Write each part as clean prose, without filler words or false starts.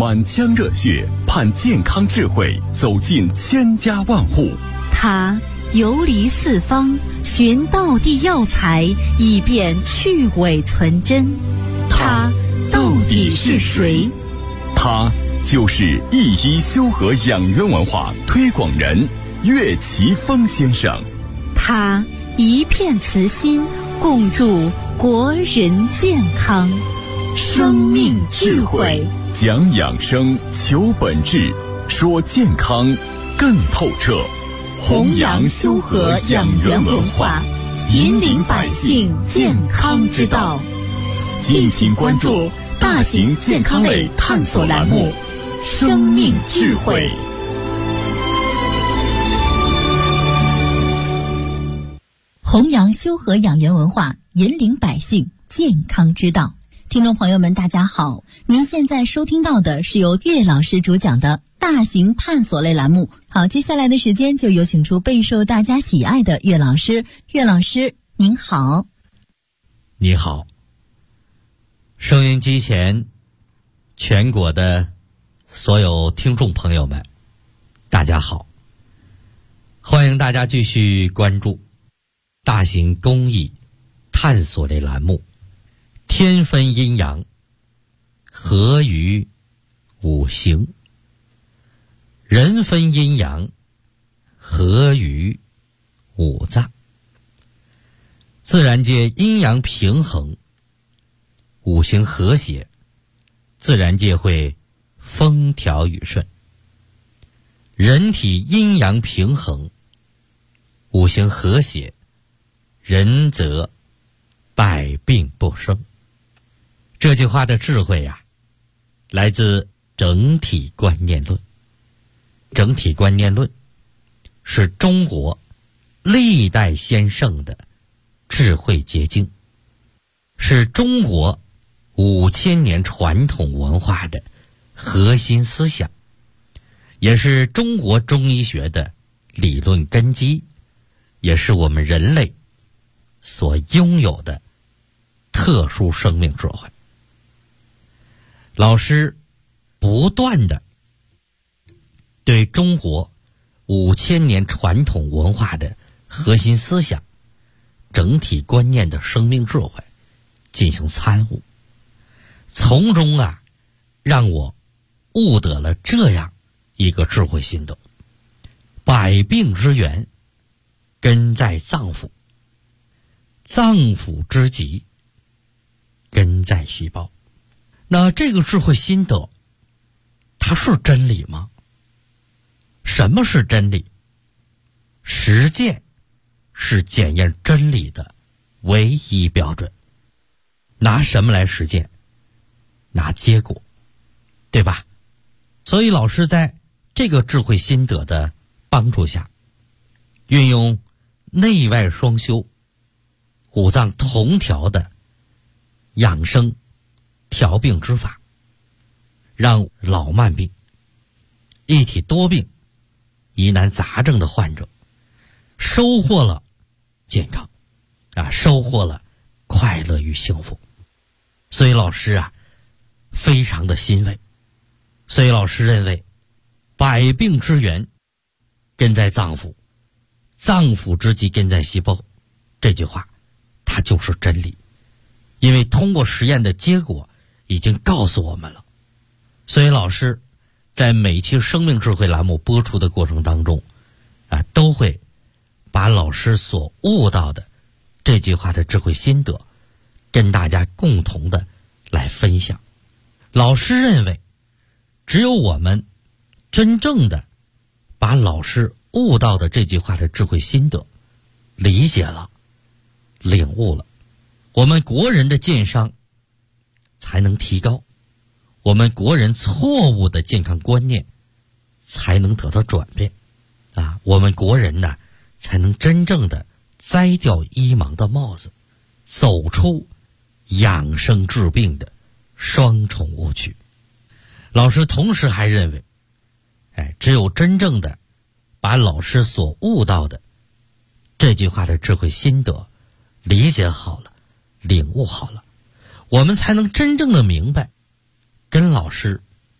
满腔热血盼健康智慧走进千家万户。 他游离四方，寻道地药材，以便去伪存真。他到底是谁？ 他就是一一修和养元文化推广人岳奇峰先生。 他一片慈心，共筑国人健康。生命智慧， 讲养生，求本质，说健康更透彻。 弘扬修和养元文化，引领百姓健康之道。敬请关注大型健康类探索栏目《生命智慧》。 弘扬修和养元文化，引领百姓健康之道。听众朋友们，大家好，您现在收听到的是由岳老师主讲的大型探索类栏目。好，接下来的时间就有请出备受大家喜爱的岳老师。岳老师您好。 你好，收音机前全国的所有听众朋友们，大家好，欢迎大家继续关注大型公益探索类栏目，天分阴阳，合于五行；人分阴阳，合于五脏。自然界阴阳平衡，五行和谐，自然界会风调雨顺。人体阴阳平衡，五行和谐，人则百病不生。这句话的智慧呀，来自整体观念论。整体观念论是中国历代先圣的智慧结晶，是中国5000年传统文化的核心思想，也是中国中医学的理论根基，也是我们人类所拥有的特殊生命智慧。老师不断的对中国5000年传统文化的核心思想、整体观念的生命智慧进行参悟，从中让我悟得了这样一个智慧心得：百病之源根在脏腑，脏腑之疾根在细胞。那这个智慧心得，它是真理吗？什么是真理？实践是检验真理的唯一标准。拿什么来实践？拿结果，对吧？所以老师在这个智慧心得的帮助下，运用内外双修、五脏同调的养生调病之法，让老慢病、一体多病、疑难杂症的患者收获了健康收获了快乐与幸福。所以老师非常的欣慰。所以老师认为，百病之源根在脏腑，脏腑之疾根在细胞，这句话它就是真理。因为通过实验的结果已经告诉我们了。所以老师在每期生命智慧栏目播出的过程当中都会把老师所悟到的这句话的智慧心得跟大家共同的来分享。老师认为，只有我们真正的把老师悟到的这句话的智慧心得理解了、领悟了，我们国人的健商才能提高，我们国人错误的健康观念才能得到转变我们国人才能真正的摘掉医盲的帽子，走出养生治病的双重误区。老师同时还认为，只有真正的把老师所悟到的这句话的智慧心得理解好了、领悟好了，我们才能真正的明白跟老师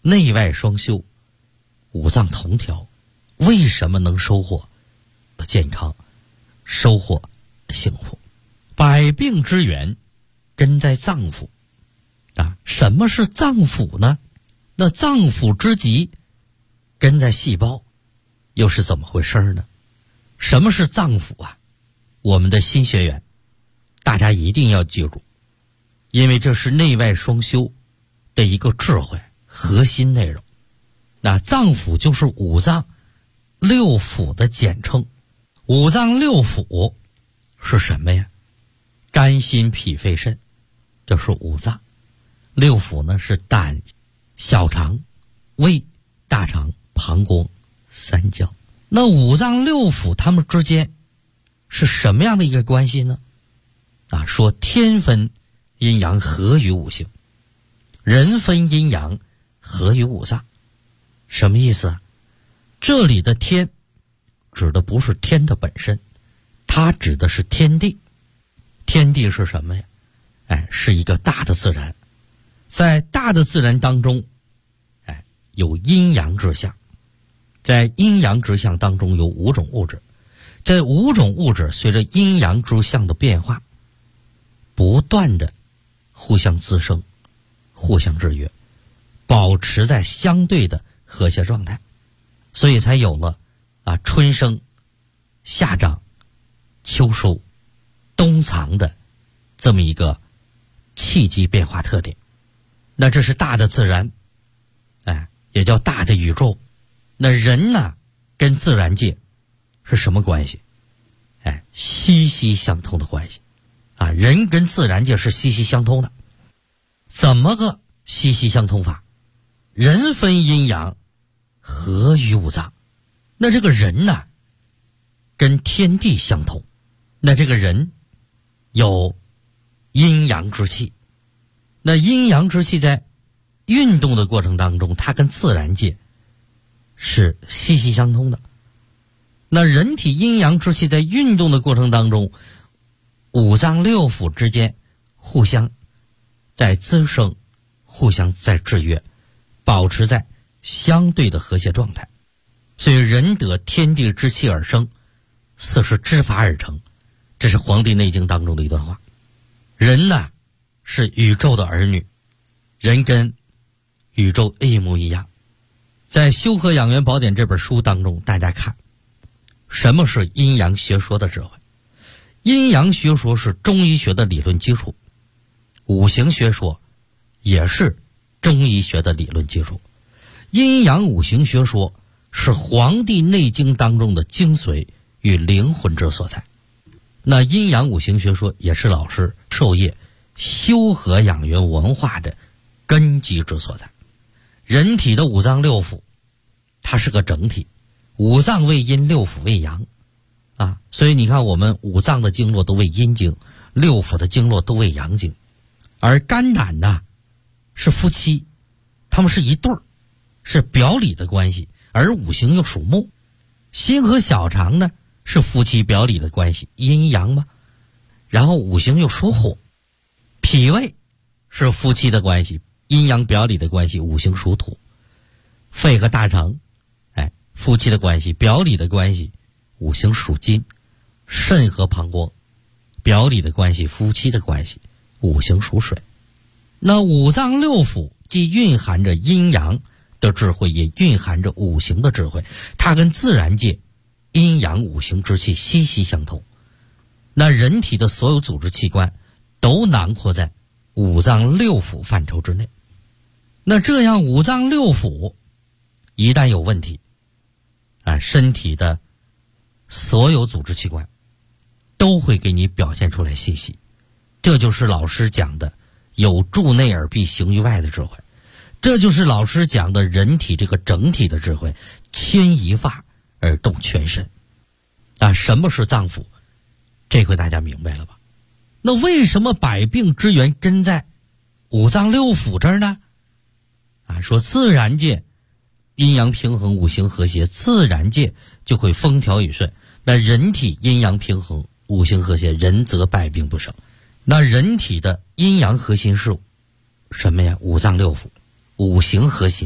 内外双修，五脏同调，为什么能收获健康，收获幸福？百病之源根在脏腑啊！什么是脏腑呢？那脏腑之极根在细胞，又是怎么回事呢？什么是脏腑啊？我们的新学员大家一定要记住，因为这是内外双修的一个智慧核心内容。那脏腑就是五脏六腑的简称。五脏六腑是什么呀？肝心脾肺肾，这是五脏。六腑呢是胆、小肠、胃、大肠、膀胱、三焦。那五脏六腑它们之间是什么样的一个关系呢？说天分阴阳合于五行，人分阴阳合于五脏。什么意思啊？这里的天指的不是天的本身，它指的是天地。天地是什么呀？是一个大的自然。在大的自然当中，有阴阳之象。在阴阳之象当中有五种物质，这五种物质随着阴阳之象的变化，不断的互相滋生，互相制约，保持在相对的和谐状态，所以才有了春生、夏长、秋收、冬藏的这么一个气机变化特点。那这是大的自然，也叫大的宇宙。那人呢，跟自然界是什么关系？息息相通的关系人跟自然界是息息相通的。怎么个息息相通法？人分阴阳合于五脏。那这个人呢，跟天地相通。那这个人有阴阳之气。那阴阳之气在运动的过程当中，它跟自然界是息息相通的。那人体阴阳之气在运动的过程当中，五脏六腑之间互相在滋生，互相在制约，保持在相对的和谐状态。所以人得天地之气而生，四时之法而成，这是《黄帝内经》当中的一段话。人呢，是宇宙的儿女，人跟宇宙一模一样。在《修和养元宝典》这本书当中，大家看什么是阴阳学说的智慧。阴阳学说是中医学的理论基础，五行学说也是中医学的理论基础。阴阳五行学说是《黄帝内经》当中的精髓与灵魂之所在。那阴阳五行学说也是老师授业修和养元文化的根基之所在。人体的五脏六腑它是个整体，五脏为阴，六腑为阳所以你看我们五脏的经络都为阴经，六腑的经络都为阳经。而肝胆呢是夫妻，他们是一对儿，是表里的关系。而五行又属木，心和小肠呢是夫妻表里的关系，阴阳嘛。然后五行又属火，脾胃是夫妻的关系，阴阳表里的关系，五行属土。肺和大肠夫妻的关系，表里的关系，五行属金。肾和膀胱表里的关系，夫妻的关系，五行属水。那五脏六腑既蕴含着阴阳的智慧，也蕴含着五行的智慧，它跟自然界阴阳五行之气息息相通。那人体的所有组织器官都囊括在五脏六腑范畴之内。那这样五脏六腑一旦有问题身体的所有组织器官都会给你表现出来信息。这就是老师讲的有助内而必行于外的智慧，这就是老师讲的人体这个整体的智慧，牵一发而动全身什么是脏腑？这回大家明白了吧？那为什么百病之源根在五脏六腑这儿呢？说自然界阴阳平衡，五行和谐，自然界就会风调雨顺。那人体阴阳平衡，五行和谐，人则百病不生。那人体的阴阳核心是什么呀？五脏六腑，五行核心，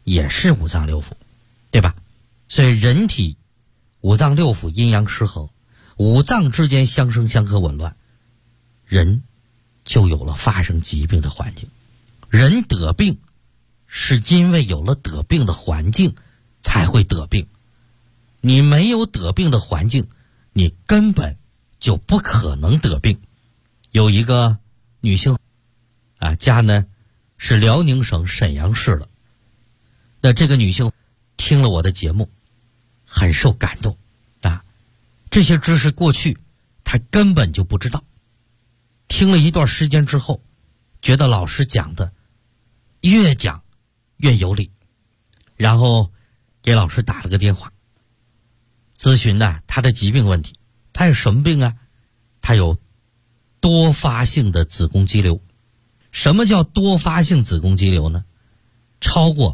也是五脏六腑，对吧？所以人体五脏六腑阴阳失衡，五脏之间相生相克紊乱，人就有了发生疾病的环境。人得病是因为有了得病的环境才会得病，你没有得病的环境，你根本就不可能得病。有一个女性家呢是辽宁省沈阳市的，那这个女性听了我的节目很受感动这些知识过去她根本就不知道，听了一段时间之后觉得老师讲的越讲越有理，然后给老师打了个电话咨询她的疾病问题。她有什么病啊？她有多发性的子宫肌瘤。什么叫多发性子宫肌瘤呢？超过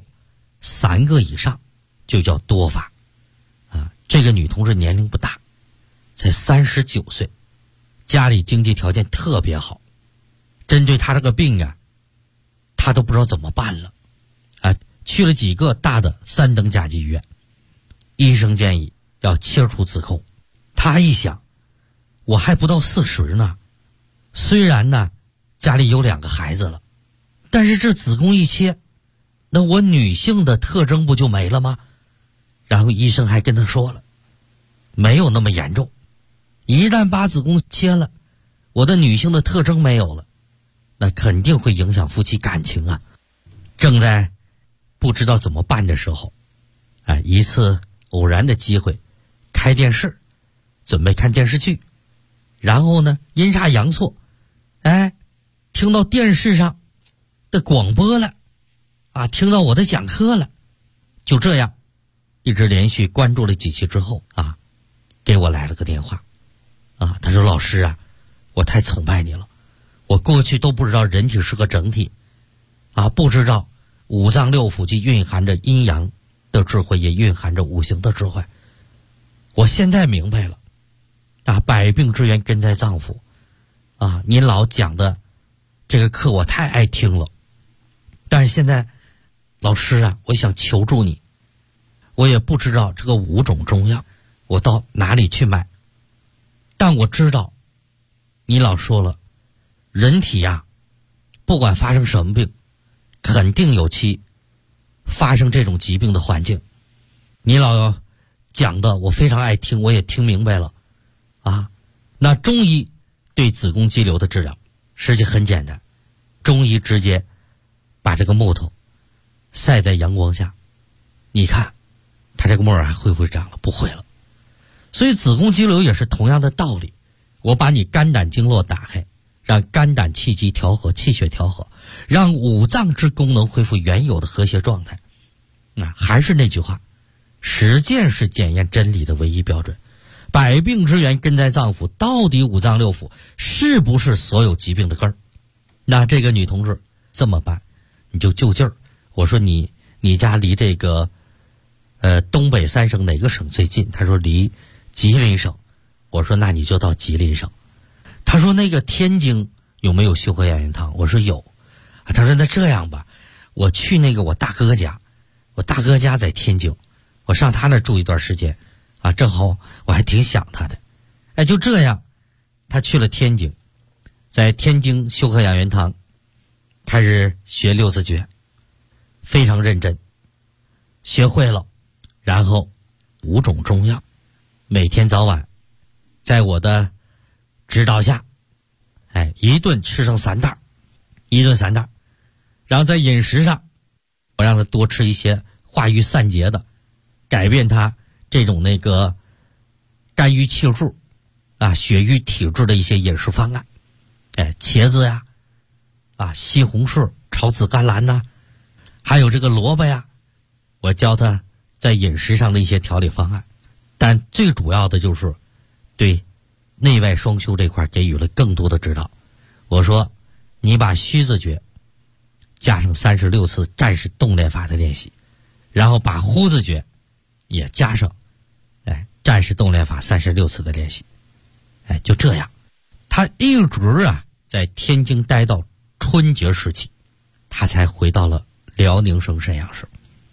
3个以上就叫多发这个女同志年龄不大，才39岁，家里经济条件特别好。针对她这个病她都不知道怎么办了去了几个大的3等甲级医院，医生建议要切除子宫。她一想，我还不到40呢，虽然家里有2个孩子了，但是这子宫一切，那我女性的特征不就没了吗？然后医生还跟她说了，没有那么严重，一旦把子宫切了，我的女性的特征没有了，那肯定会影响夫妻感情正在不知道怎么办的时候一次偶然的机会开电视，准备看电视剧，然后呢阴差阳错听到电视上的广播了听到我的讲课了。就这样一直连续关注了几期之后给我来了个电话他说老师我太崇拜你了，我过去都不知道人体是个整体不知道五脏六腑既蕴含着阴阳的智慧，也蕴含着五行的智慧。我现在明白了百病之源根在脏腑您老讲的这个课我太爱听了，但是现在老师我想求助你，我也不知道这个5种中药我到哪里去买，但我知道你老说了，人体不管发生什么病，肯定有其发生这种疾病的环境。你老讲的我非常爱听，我也听明白了那中医对子宫肌瘤的治疗实际很简单，中医直接把这个木头晒在阳光下，你看它这个木耳还会不会长了？不会了。所以子宫肌瘤也是同样的道理，我把你肝胆经络打开，让肝胆气机调和，气血调和，让五脏之功能恢复原有的和谐状态。还是那句话，实践是检验真理的唯一标准。百病之源根在脏腑，到底五脏六腑是不是所有疾病的根儿？那这个女同志这么办，你就就近儿。我说你家离这个东北3省哪个省最近？她说离吉林省。我说那你就到吉林省。她说那个天津有没有修和养元汤？我说有。她说那这样吧，我去那个我大哥家，我大哥家在天津，我上他那住一段时间正好我还挺想他的。就这样他去了天津，在天津修和养元汤开始学6字诀，非常认真，学会了，然后5种中药每天早晚在我的指导下一顿吃上3袋，一顿3袋，然后在饮食上我让他多吃一些化瘀散结的，改变他这种那个肝郁气滞血瘀体质的一些饮食方案。茄子西红柿、炒紫甘蓝还有这个萝卜我教他在饮食上的一些调理方案。但最主要的就是对内外双修这块给予了更多的指导。我说你把虚字诀加上36次战士动练法的练习，然后把呼字诀也加上战士动练法36次的练习。就这样他一直在天津待到春节时期，他才回到了辽宁省沈阳市。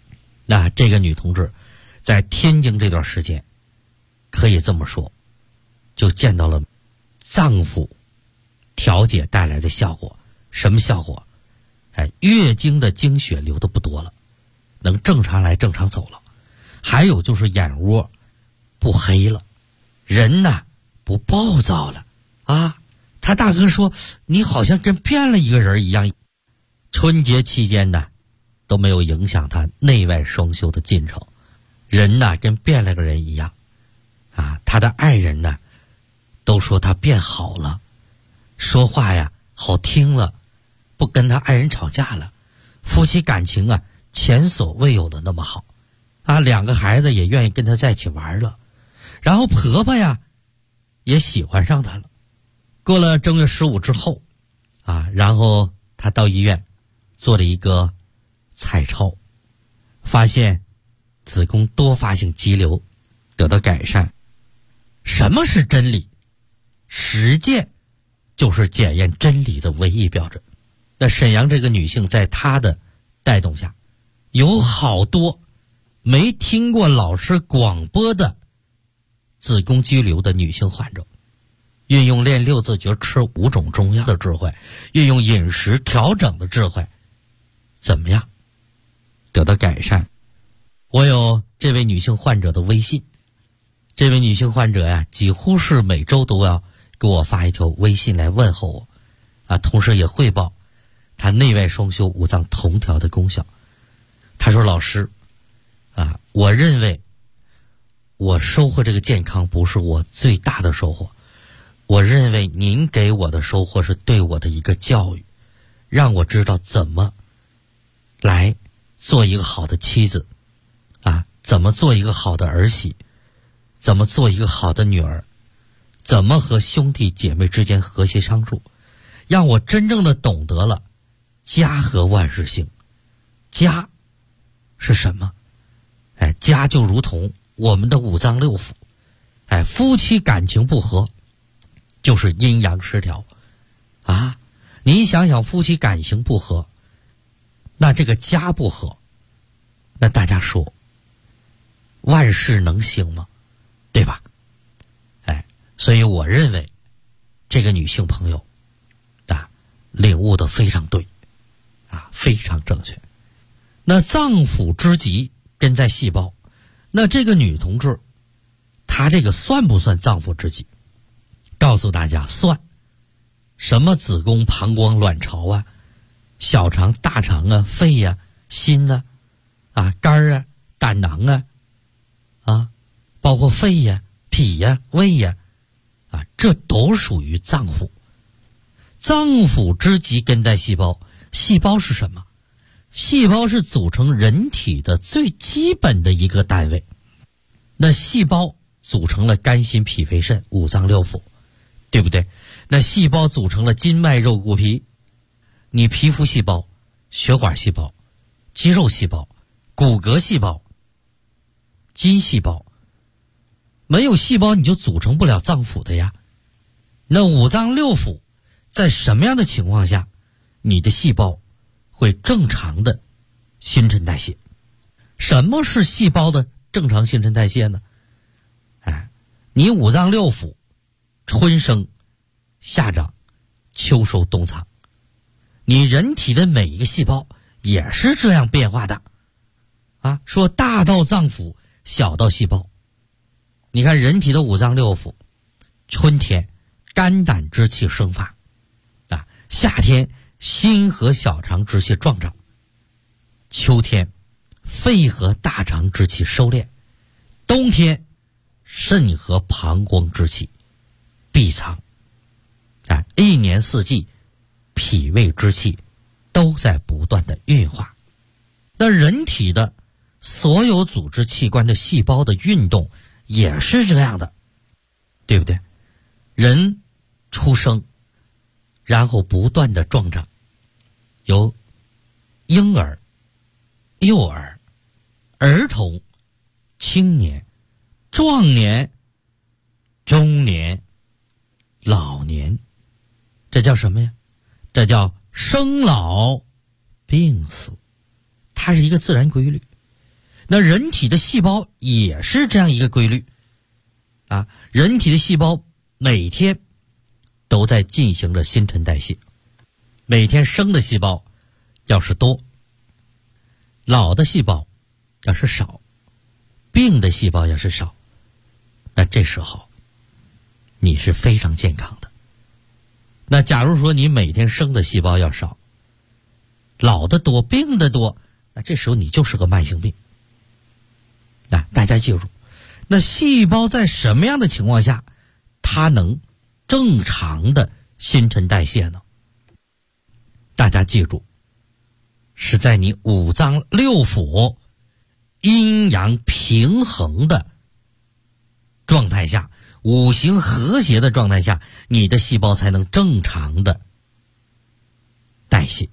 那这个女同志在天津这段时间，可以这么说，就见到了脏腑调节带来的效果。什么效果？月经的经血流得不多了，能正常来正常走了。还有就是眼窝不黑了，人呢不暴躁了啊。他大哥说你好像跟变了一个人一样。春节期间呢都没有影响他内外双修的进程，人呢跟变了个人一样啊。他的爱人呢都说他变好了，说话呀好听了，不跟他爱人吵架了，夫妻感情啊前所未有的那么好啊。2个孩子也愿意跟他在一起玩了，然后婆婆呀也喜欢上他了。过了正月15之后啊，然后他到医院做了一个彩超，发现子宫多发性肌瘤得到改善。什么是真理？实践就是检验真理的唯一标准。那沈阳这个女性在她的带动下，有好多没听过老师广播的子宫肌瘤的女性患者，运用练6字诀吃5种中药的智慧，运用饮食调整的智慧，怎么样得到改善？我有这位女性患者的微信，这位女性患者呀，几乎是每周都要给我发一条微信来问候我啊，同时也汇报她内外双修五脏同调的功效。她说老师啊，我认为我收获这个健康不是我最大的收获，我认为您给我的收获是对我的一个教育，让我知道怎么来做一个好的妻子啊，怎么做一个好的儿媳，怎么做一个好的女儿，怎么和兄弟姐妹之间和谐相处，让我真正的懂得了家和万事兴。家是什么？家就如同我们的五脏六腑，夫妻感情不和就是阴阳失调啊。你想想夫妻感情不和，那这个家不和，那大家说万事能兴吗？对吧？所以我认为这个女性朋友啊领悟的非常对啊，非常正确。那脏腑之极根在细胞，那这个女同志她这个算不算脏腑之极？告诉大家算。什么子宫、膀胱、卵巢啊，小肠、大肠啊，肺呀、心啊，肝啊、胆囊啊，包括肺呀、脾呀、胃呀，这都属于脏腑。脏腑之极根在细胞。细胞是什么？细胞是组成人体的最基本的一个单位。那细胞组成了肝心脾肺肾五脏六腑，对不对？那细胞组成了筋脉肉骨皮。你皮肤细胞、血管细胞、肌肉细胞、骨骼细胞、筋细胞，没有细胞你就组成不了脏腑的呀。那五脏六腑在什么样的情况下你的细胞会正常的新陈代谢？什么是细胞的正常新陈代谢呢？你五脏六腑春生夏长秋收冬藏，你人体的每一个细胞也是这样变化的说大到脏腑，小到细胞。你看人体的五脏六腑，春天肝胆之气生发夏天心和小肠之气壮长，秋天肺和大肠之气收敛，冬天肾和膀胱之气闭藏一年四季脾胃之气都在不断的运化。那人体的所有组织器官的细胞的运动也是这样的，对不对？人出生然后不断的壮长，由婴儿、幼儿、儿童、青年、壮年、中年、老年，这叫什么呀？这叫生老病死，它是一个自然规律。 那人体的细胞也是这样一个规律啊，人体的细胞每天都在进行着新陈代谢，每天生的细胞要是多，老的细胞要是少，病的细胞要是少，那这时候你是非常健康的。那假如说你每天生的细胞要少，老的多，病的多，那这时候你就是个慢性病。那大家记住，那细胞在什么样的情况下它能正常的新陈代谢呢？大家记住，是在你五脏六腑阴阳平衡的状态下，五行和谐的状态下，你的细胞才能正常的代谢。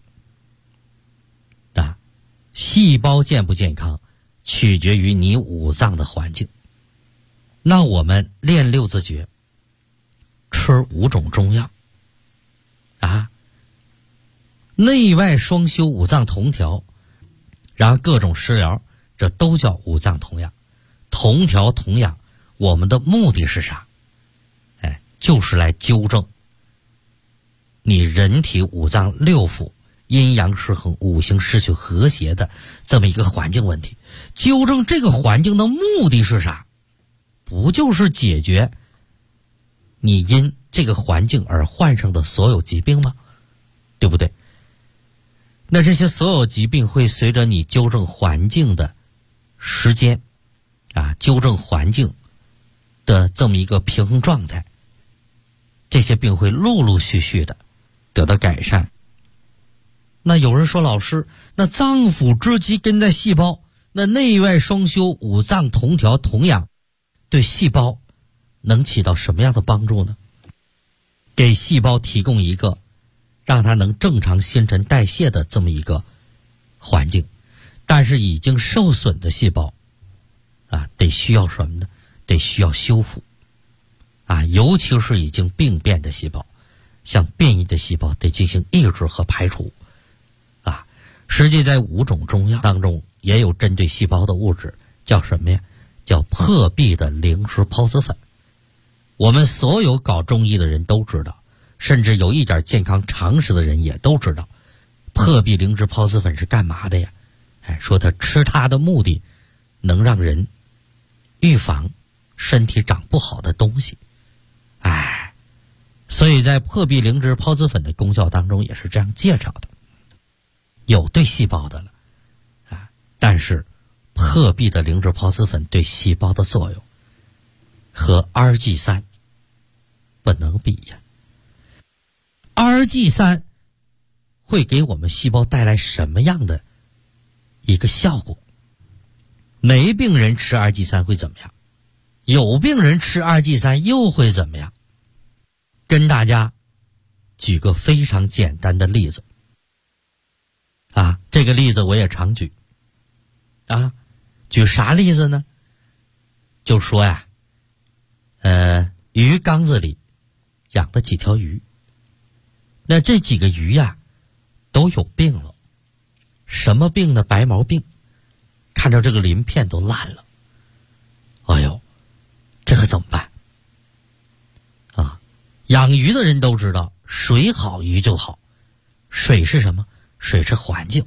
细胞健不健康取决于你五脏的环境。那我们练六字诀，吃5种中药啊，内外双修，五脏同调，然后各种食疗，这都叫五脏同养。同调同养，我们的目的是啥？就是来纠正你人体五脏六腑阴阳失衡，五行失去和谐的这么一个环境问题。纠正这个环境的目的是啥？不就是解决你因这个环境而患上的所有疾病吗？对不对？那这些所有疾病会随着你纠正环境的时间纠正环境的这么一个平衡状态，这些病会陆陆续续的得到改善。那有人说，老师，那脏腑之机跟在细胞，那内外双修，五脏同调同养，对细胞能起到什么样的帮助呢？给细胞提供一个让它能正常新陈代谢的这么一个环境。但是已经受损的细胞得需要什么呢？得需要修复尤其是已经病变的细胞，像变异的细胞得进行抑制和排除实际在5种中药当中也有针对细胞的物质，叫什么呀？叫破壁的灵芝孢子粉。我们所有搞中医的人都知道，甚至有一点健康常识的人也都知道，破壁灵芝孢子粉是干嘛的呀？说它吃它的目的能让人预防身体长不好的东西。所以在破壁灵芝孢子粉的功效当中也是这样介绍的，有对细胞的了但是破壁的灵芝孢子粉对细胞的作用和 RG3 不能比呀。RG3 会给我们细胞带来什么样的一个效果？没病人吃 RG3 会怎么样？有病人吃 RG3 又会怎么样？跟大家举个非常简单的例子这个例子我也常举举啥例子呢？就说鱼缸子里养了几条鱼，那这几个鱼都有病了。什么病呢？白毛病，看着这个鳞片都烂了。这可怎么办养鱼的人都知道，水好鱼就好。水是什么？水是环境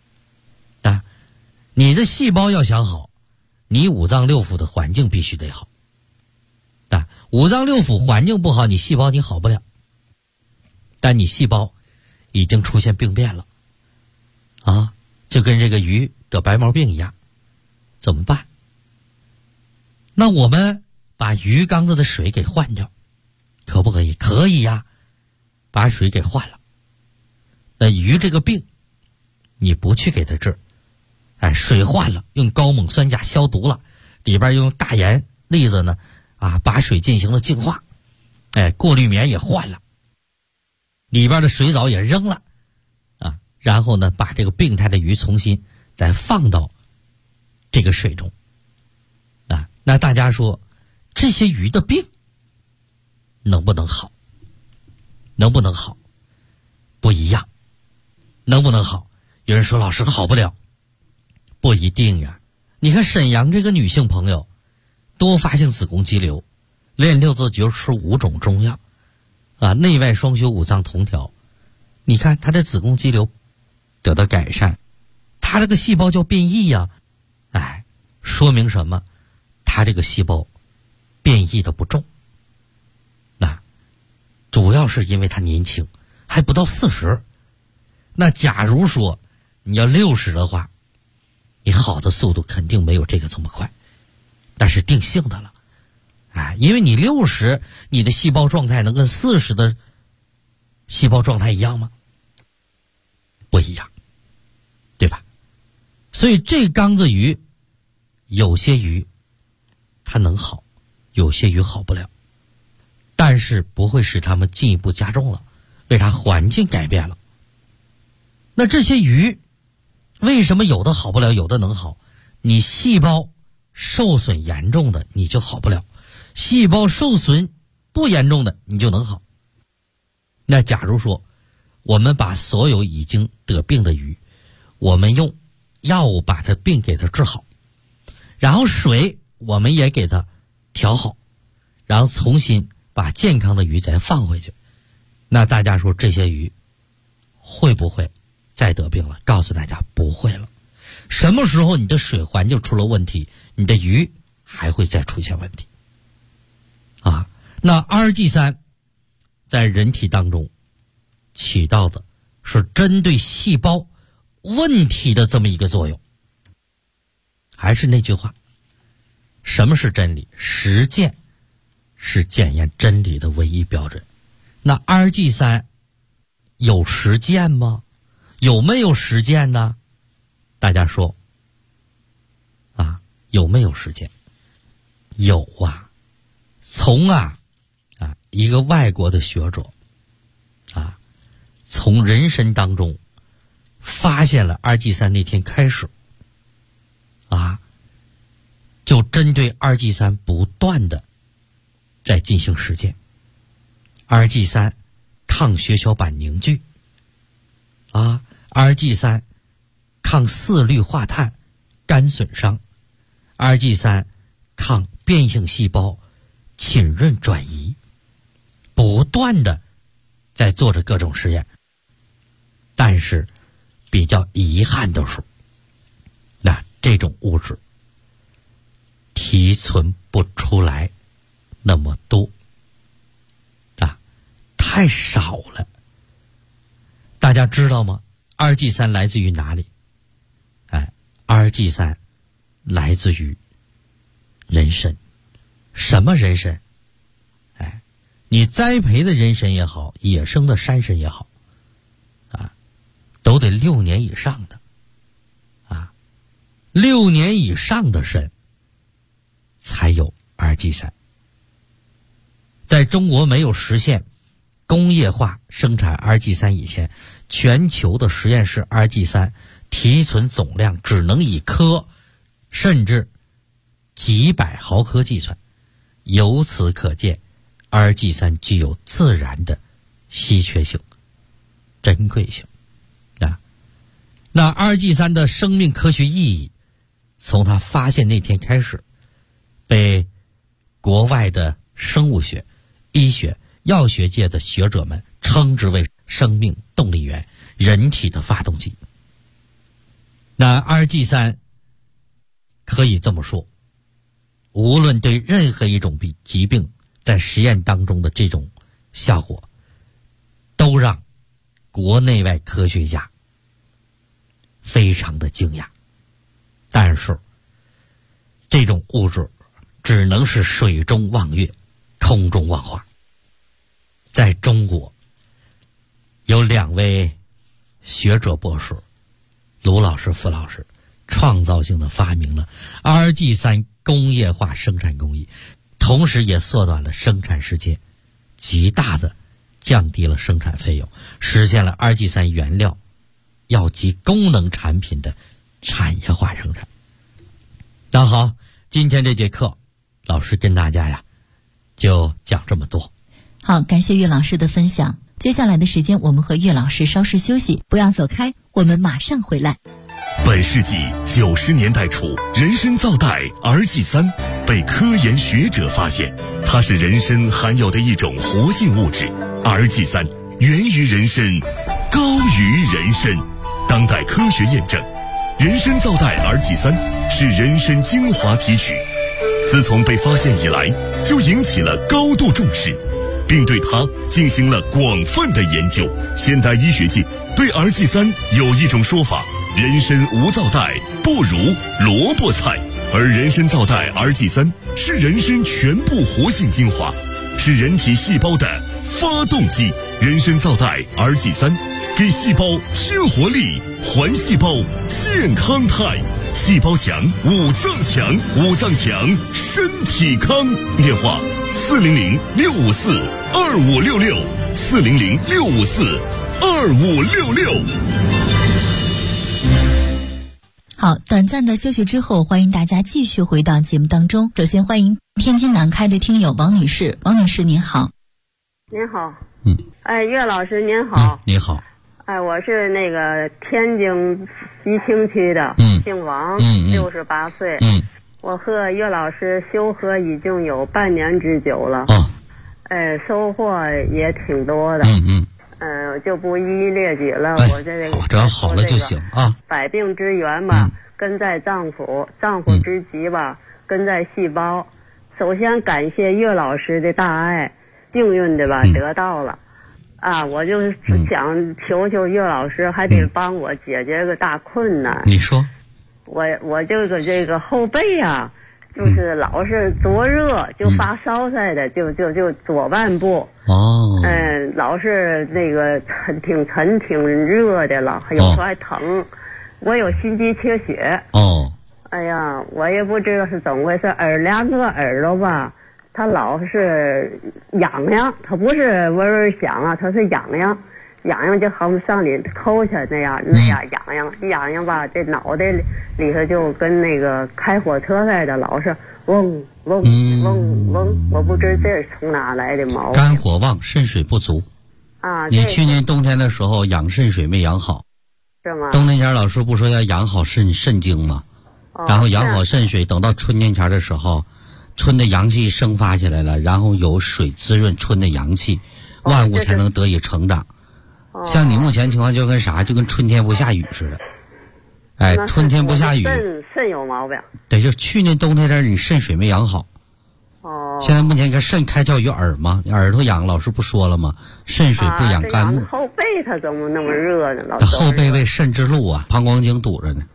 你的细胞要想好，你五脏六腑的环境必须得好五脏六腑环境不好，你细胞你好不了。但你细胞已经出现病变了就跟这个鱼得白毛病一样，怎么办？那我们把鱼缸子的水给换掉，可不可以？可以呀，把水给换了。那鱼这个病你不去给它治，水换了，用高锰酸钾消毒了，里边用大盐粒子呢把水进行了净化，过滤棉也换了，里边的水藻也扔了然后呢把这个病态的鱼重新再放到这个水中那大家说这些鱼的病能不能好？能不能好？不一样。能不能好？有人说老师好不了，不一定呀你看沈阳这个女性朋友，多发性子宫肌瘤，练六字诀吃5种中药，内外双修5脏同调，你看她的子宫肌瘤得到改善，她这个细胞叫变异呀，说明什么？她这个细胞变异的不重，主要是因为她年轻，还不到40。那假如说你要60的话，你好的速度肯定没有这个这么快，但是定性的了，因为你60，你的细胞状态能跟40的细胞状态一样吗？不一样，对吧？所以这缸子鱼，有些鱼它能好，有些鱼好不了，但是不会使它们进一步加重了。为啥？环境改变了。那这些鱼为什么有的好不了，有的能好？你细胞受损严重的你就好不了，细胞受损不严重的你就能好。那假如说我们把所有已经得病的鱼，我们用药物把它病给它治好，然后水我们也给它调好，然后重新把健康的鱼再放回去，那大家说这些鱼会不会再得病了？告诉大家不会了。什么时候你的水环境出了问题，你的鱼还会再出现问题那 RG3 在人体当中起到的是针对细胞问题的这么一个作用。还是那句话，什么是真理？实践是检验真理的唯一标准。那 RG3 有实践吗？有没有实践呢？大家说有没有实践？有从一个外国的学者从人参当中发现了 RG3 那天开始就针对 RG3 不断的在进行实践。RG3 抗血小板凝聚RG3 抗四氯化碳肝损伤， RG3 抗变性细胞浸润转移，不断的在做着各种实验。但是比较遗憾的是，那这种物质提纯不出来那么多太少了。大家知道吗？ RG3 来自于哪里？RG3 来自于人参。什么人参？你栽培的人参也好，野生的山参也好都得6年以上的6年以上的参才有 RG3。在中国没有实现工业化生产 RG3 以前，全球的实验室 RG3 提纯总量只能以克甚至几百毫克计算。由此可见， RG3 具有自然的稀缺性、珍贵性那 RG3 的生命科学意义，从它发现那天开始，被国外的生物学、医学、药学界的学者们称之为生命动力源，人体的发动机。那 RG3 可以这么说，无论对任何一种疾病在实验当中的这种效果，都让国内外科学家非常的惊讶。但是这种物质只能是水中望月，空中望花。在中国有2位学者博士，卢老师、傅老师，创造性的发明了 RG3 工业化生产工艺，同时也缩短了生产时间，极大的降低了生产费用，实现了 RG3 原料药及功能产品的产业化生产。那好，今天这节课老师跟大家就讲这么多。 好，感谢岳老师的分享。接下来的时间我们和岳老师稍事休息，不要走开，我们马上回来。 本世纪90年代初，人参皂苷 RG3 被科研学者发现，它是人参含有的一种活性物质。RG3 源于人参，高于人参。当代科学验证，人参皂苷 RG3 是人参精华提取，自从被发现以来，就引起了高度重视，并对它进行了广泛的研究。现代医学界对 RG3 有一种说法：人参无皂苷不如萝卜菜，而人参皂苷 RG3 是人参全部活性精华，是人体细胞的发动机。人参皂苷 RG3 给细胞添活力，还细胞健康态。细胞强，五脏强，五脏强，身体康。电话400-654-2566，400-654-2566。 好，短暂的休息之后，欢迎大家继续回到节目当中。首先欢迎天津南开的听友王女士，王女士您好。 您好，岳老师您好。 你好。 我是那个天津西青区的，姓王，68岁。我和岳老师修和已经有半年之久了。收获也挺多的。就不一一列举了。我这个只要好了就行啊。 百病之源吧，根在脏腑，脏腑之疾吧，根在细胞。首先感谢岳老师的大爱，幸运的吧得到了。我就想求求岳老师，还得帮我解决个大困难。 你说， 我这个后背啊，就是老是灼热，就发烧似的，就左半部。老是那个挺沉挺热的了，有时候还疼。我有心肌缺血。哎呀，我也不知道是怎么回事，两个耳朵吧。他老是痒痒，他不是嗡嗡响啊，他是痒痒，痒痒就好像上里抠去那样痒痒吧，这脑袋里头就跟那个开火车似的，老是嗡嗡嗡嗡，我不知这是从哪来的毛病。 肝火旺，肾水不足你去年冬天的时候养肾水没养好， 是吗？ 冬天前老师不说要养好肾经吗？然后养好肾水，等到春天前的时候。春的阳气生发起来了，然后有水滋润春的阳气，万物才能得以成长。像你目前情况就跟啥，就跟春天不下雨似的。春天不下雨， 肾有毛病。 对，就去年冬天你肾水没养好。现在目前看肾开窍于耳嘛，耳朵痒，老师不说了吗？肾水不养肝木。 后背它怎么那么热呢？ 后背为肾之路啊，膀胱经堵着呢。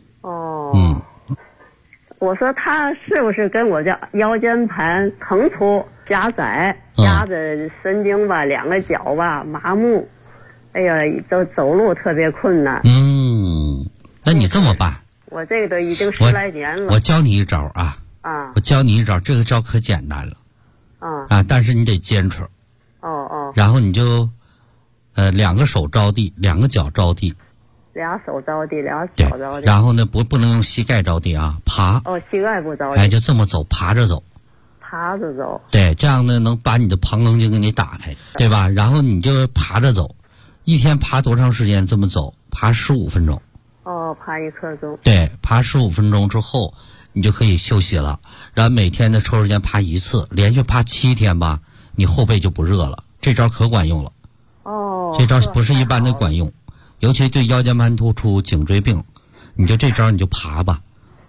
我说他是不是跟我这腰间盘腾出狭窄，压着神经吧，两个脚吧麻木，哎呀，都走路特别困难。 那你这么办？ 我这个都已经10来年了。 我教你一招我教你一招，这个招可简单了。但是你得坚持。然后你就两个手着地，两个脚着地。 俩手着地，俩脚着地。 然后呢，不能用膝盖着地啊，爬。 膝盖不着地。 就这么走，爬着走。 爬着走。 对，这样呢能把你的膀胱经给你打开，对吧？然后你就爬着走，一天爬多长时间？这么走，爬15分钟。 爬1刻钟。 对，爬15分钟之后，你就可以休息了。然后每天呢抽时间爬1次，连续爬7天吧，你后背就不热了。这招可管用了。这招不是一般的管用。尤其对腰间盘突出、颈椎病，你就这招你就爬吧。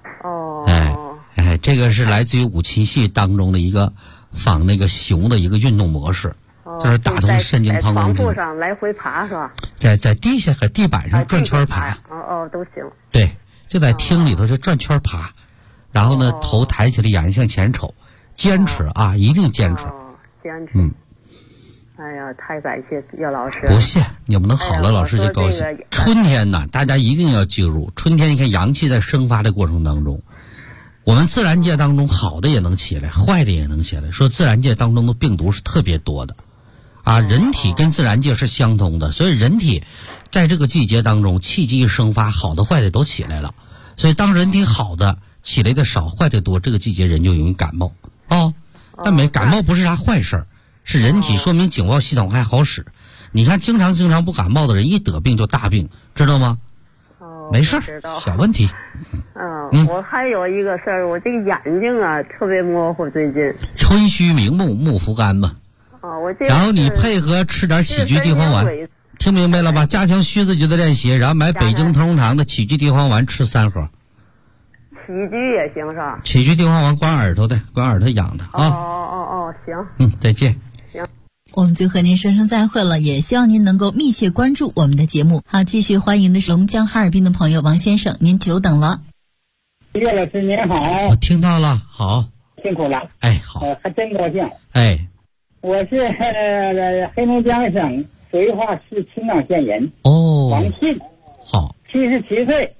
这个是来自于五禽戏当中的一个仿那个熊的一个运动模式，就是打通肾经、膀胱经。 在床铺上来回爬是吧？ 在地下和地板上转圈爬。 都行。对， 就在厅里头就转圈爬，然后呢头抬起来，眼睛向前瞅，坚持一定坚持。 坚持。哎呀，太感谢岳老师！ 不谢，你们能好了，老师就高兴。春天呢，大家一定要记住，春天你看阳气在生发的过程当中，我们自然界当中好的也能起来，坏的也能起来。说自然界当中的病毒是特别多的，人体跟自然界是相通的，所以人体在这个季节当中气机一生发，好的坏的都起来了。所以当人体好的起来的少，坏的多，这个季节人就容易感冒。但感冒不是啥坏事儿。是人体说明警报系统还好使。你看经常不感冒的人，一得病就大病，知道吗？ 没事，小问题。 我还有一个事儿，我这个眼睛啊特别模糊，最近。 春须明目，目复肝嘛。 我这。 然后你配合吃点起居地黄丸，听明白了吧？加强须子肌的练习，然后买北京同仁堂的起居地黄丸吃3盒。 起居也行是吧？ 起居地黄丸关耳朵的，关耳朵痒的啊。 行。 再见。 行。 我们就和您说声再会了，也希望您能够密切关注我们的节目。好，继续欢迎的是龙江哈尔滨的朋友王先生，您久等了。 岳老师您好。 我听到了，好， 辛苦了。 哎，好， 还真高兴。 哎， 我是黑龙江省绥化市青冈县人。王信。 好 ，77岁。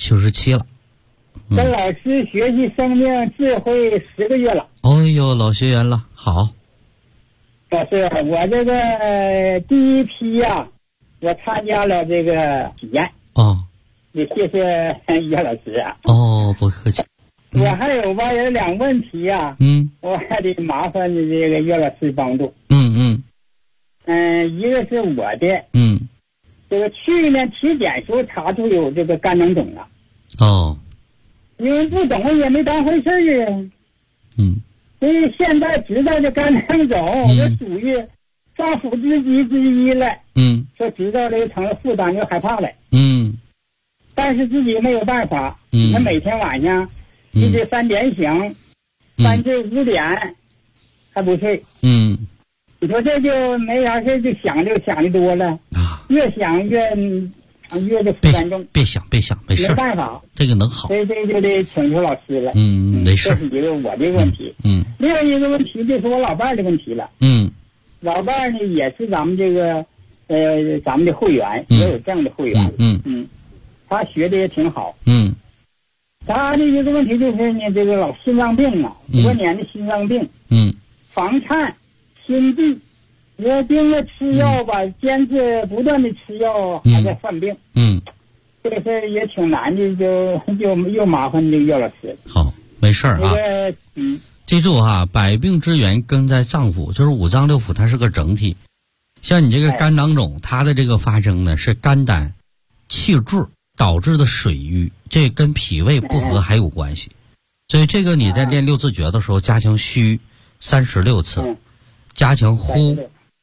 77了。 跟老师学习生命智慧10个月了。 哎呦，老学员了，好。 老师，我这个第一批呀，我参加了这个体验。也谢谢岳老师啊。 不客气。 我还有有2个问题呀。我还得麻烦这个岳老师帮助。一个是我的。这个去年体检时候查出有这个肝囊肿了。因为不懂也没当回事儿啊。所以现在知道这肝囊肿就属于上腹之疾之一了。说知道这个成了负担就害怕了。但是自己没有办法。他每天晚上一直3点醒，3至5点还不睡。你说这就没啥事就想的多了。越想越这负担重。 别想，没事。 没办法， 这个能好。 所以这就得请求老师了。 没事。 这是一个我的问题。另外一个问题就是我老伴儿的问题了。老伴儿呢也是咱们这个咱们的会员，也有证的会员。他学的也挺好。他的一个问题就是呢，这个老心脏病啊，多年的心脏病。房颤、心悸。我盯着吃药吧，坚持不断的吃药，还在犯病。这个事儿也挺难的，就又麻烦这个岳老师。 好，没事儿啊。记住哈，百病之源根在脏腑，就是五脏六腑，它是个整体。像你这个肝囊肿，它的这个发生呢是肝胆气滞导致的水瘀，这跟脾胃不和还有关系。所以这个你在练6字诀的时候，加强虚36次，加强呼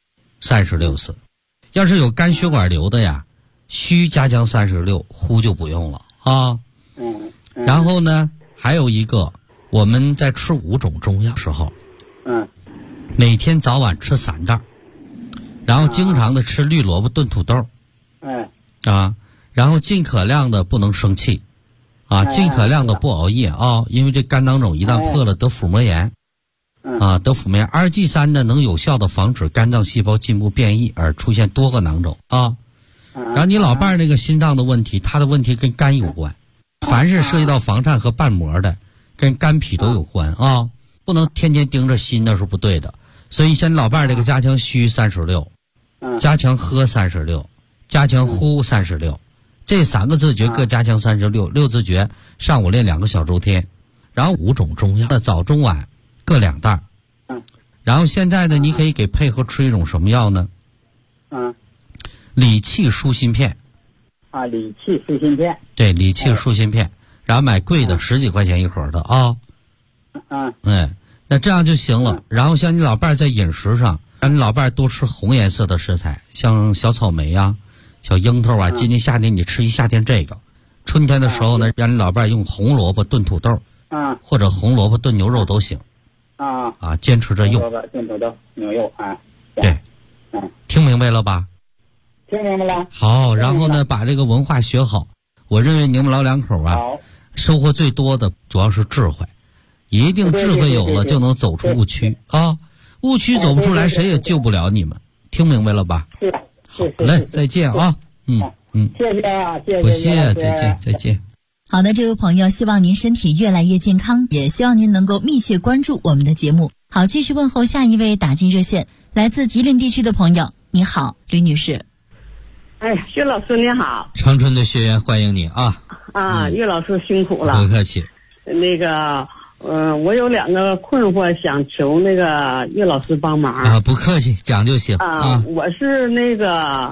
36次。要是有肝血管瘤的呀，虚加强36，呼就不用了啊。然后呢，还有一个，我们在吃5种中药时候，每天早晚吃3袋，然后经常的吃绿萝卜炖土豆，然后尽可量的不能生气，尽可量的不熬夜啊，因为这肝囊肿一旦破了得腹膜炎。得腹膜炎，2G3呢能有效的防止肝脏细胞进一步变异而出现多个囊肿啊。然后你老伴儿那个心脏的问题，他的问题跟肝有关，凡是涉及到房颤和瓣膜的，跟肝脾都有关啊，不能天天盯着心，那是不对的。所以像你老伴儿这个加强虚36，加强喝36，加强呼36，这3个字诀各加强36，6字诀上午练2个小周天，然后5种中药，早中晚各2袋。然后现在呢，你可以给配合吃一种什么药呢？理气舒心片。 理气舒心片。对， 理气舒心片，然后买贵的10几块钱一盒的啊。那这样就行了。然后像你老伴儿在饮食上，让你老伴儿多吃红颜色的食材，像小草莓啊、小樱桃啊。今年夏天你吃一夏天这个，春天的时候呢，让你老伴儿用红萝卜炖土豆，或者红萝卜炖牛肉都行。坚持着用。 红萝卜炖土豆、牛肉啊。 对。听明白了吧？ 听明白了。 好，然后呢，把这个文化学好。我认为你们老两口收获最多的主要是智慧，一定智慧有了就能走出误区啊！误区走不出来，谁也救不了你们。听明白了吧？ 是。 好嘞，再见啊！ 谢谢啊，谢谢。 不谢，再见。 好的，这位朋友，希望您身体越来越健康，也希望您能够密切关注我们的节目。好，继续问候下一位打进热线，来自吉林地区的朋友，你好，吕女士。 岳老师你好。 长春的学员欢迎你啊！ 岳老师辛苦了。 不客气。 那个，我有2个困惑，想求那个岳老师帮忙。 不客气，讲就行我是那个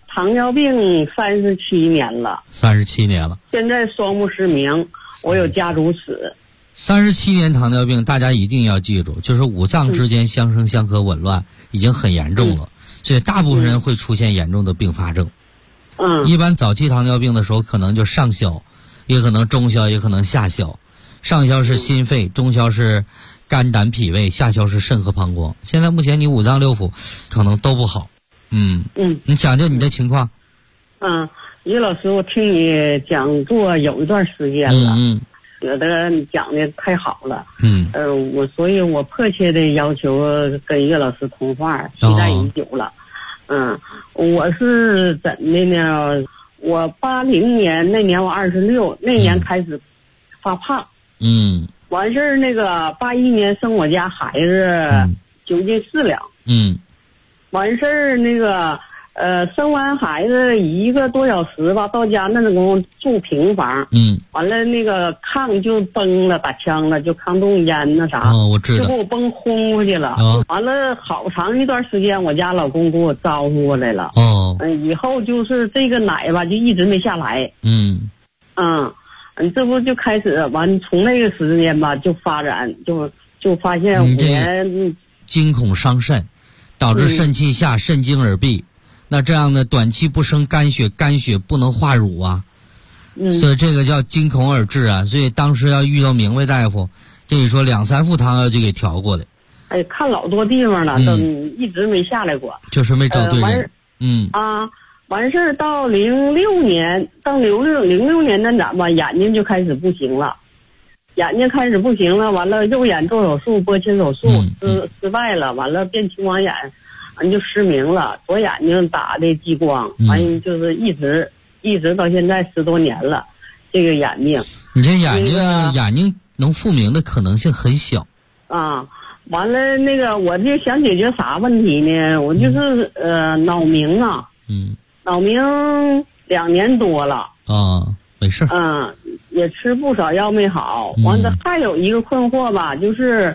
糖尿病37年了。 37年了。 现在双目失明，我有家族史。 37年糖尿病，大家一定要记住，就是五脏之间相生相克紊乱，已经很严重了。所以大部分人会出现严重的并发症。一般早期糖尿病的时候，可能就上消，也可能中消，也可能下消。上消是心肺，中消是肝胆脾胃，下消是肾和膀胱。现在目前你五脏六腑可能都不好。你讲讲你的情况。 于老师，我听你讲座有一段时间了。觉得你讲的太好了。所以我迫切的要求跟岳老师通话，期待已久了。我是怎的呢？我80年那年我26，那年开始发胖。完事儿那个81年生我家孩子9斤4两。完事儿那个生完孩子1个多小时吧，到家那种住平房。完了那个炕就崩了，打枪了，就炕洞烟那啥。 我知道。 就给我崩轰过去了。完了好长一段时间，我家老公给我招呼过来了。以后就是这个奶吧，就一直没下来。这不就开始完？从那个时间吧，就发展就发现5年惊恐伤肾，导致肾气下、肾精而闭。那这样的短期不生肝血，肝血不能化乳啊。所以这个叫惊恐而治啊。所以当时要遇到明白大夫，跟你说2、3副汤药就给调过来。 看老多地方了，都一直没下来过。 就是没找对人。 完事儿到06年，到06年那咋吧，眼睛就开始不行了。眼睛开始不行了，完了右眼做手术，拨切手术失败了，完了变青光眼，就失明了。左眼睛打的激光，完就是一直到现在10多年了，这个眼病。 你这眼睛能复明的可能性很小。 完了那个我就想解决啥问题呢？我就是脑鸣啊。脑鸣2年多了。 没事。 也吃不少药没好。完了还有一个困惑吧，就是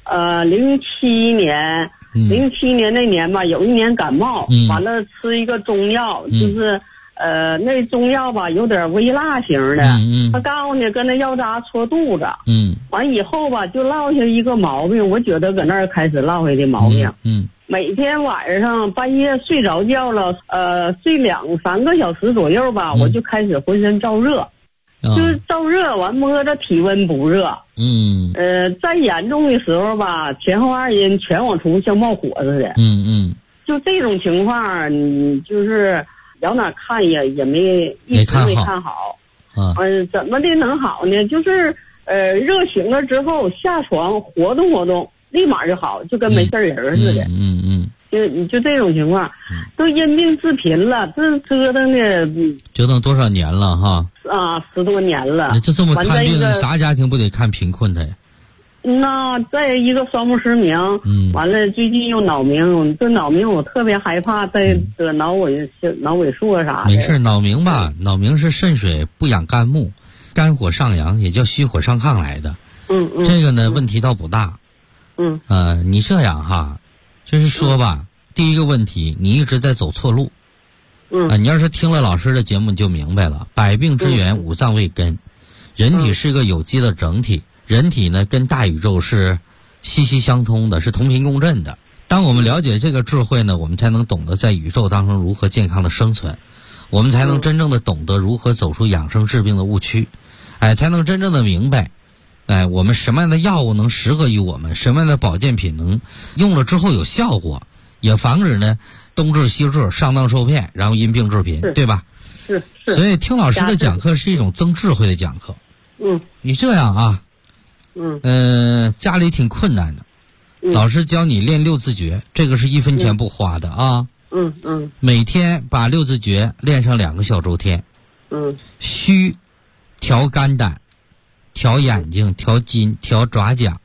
07年那年吧，有一年感冒，完了吃一个中药，就是那中药吧有点微辣型的。他告诉你跟那药渣戳肚子。完以后吧就落下一个毛病，我觉得搁那儿开始落下的毛病。每天晚上半夜睡着觉了，睡2、3个小时左右吧，我就开始浑身燥热。就是燥热完摸着体温不热。再严重的时候吧，前后2阴全往出像冒火似的。就这种情况，你就是往哪看也一直没看好。怎么的能好呢？就是热醒了之后下床活动活动，立马就好，就跟没事人似的。就这种情况，都因病致贫了，这折腾多少年了哈？10多年了。 这么看病，啥家庭不得看贫困的呀？ 那再一个双目失明，完了最近又脑鸣，这脑鸣我特别害怕再得脑萎缩啥的。 没事，脑鸣吧，脑鸣是肾水不养肝木，肝火上扬，也叫虚火上亢来的。这个呢问题倒不大。你这样哈。就是说吧，第一个问题，你一直在走错路。你要是听了老师的节目，你就明白了。百病之源，五脏为根。人体是个有机的整体，人体呢跟大宇宙是息息相通的，是同频共振的。当我们了解这个智慧呢，我们才能懂得在宇宙当中如何健康的生存，我们才能真正的懂得如何走出养生治病的误区，才能真正的明白。我们什么样的药物能适合于我们？什么样的保健品能用了之后有效果，也防止呢东治西治、上当受骗，然后因病致贫，对吧？ 是。 所以听老师的讲课是一种增智慧的讲课。你这样啊，家里挺困难的，老师教你练6字诀，这个是1分钱不花的啊。每天把6字诀练上2个小周天。虚调肝胆。调眼睛，调筋，调爪甲。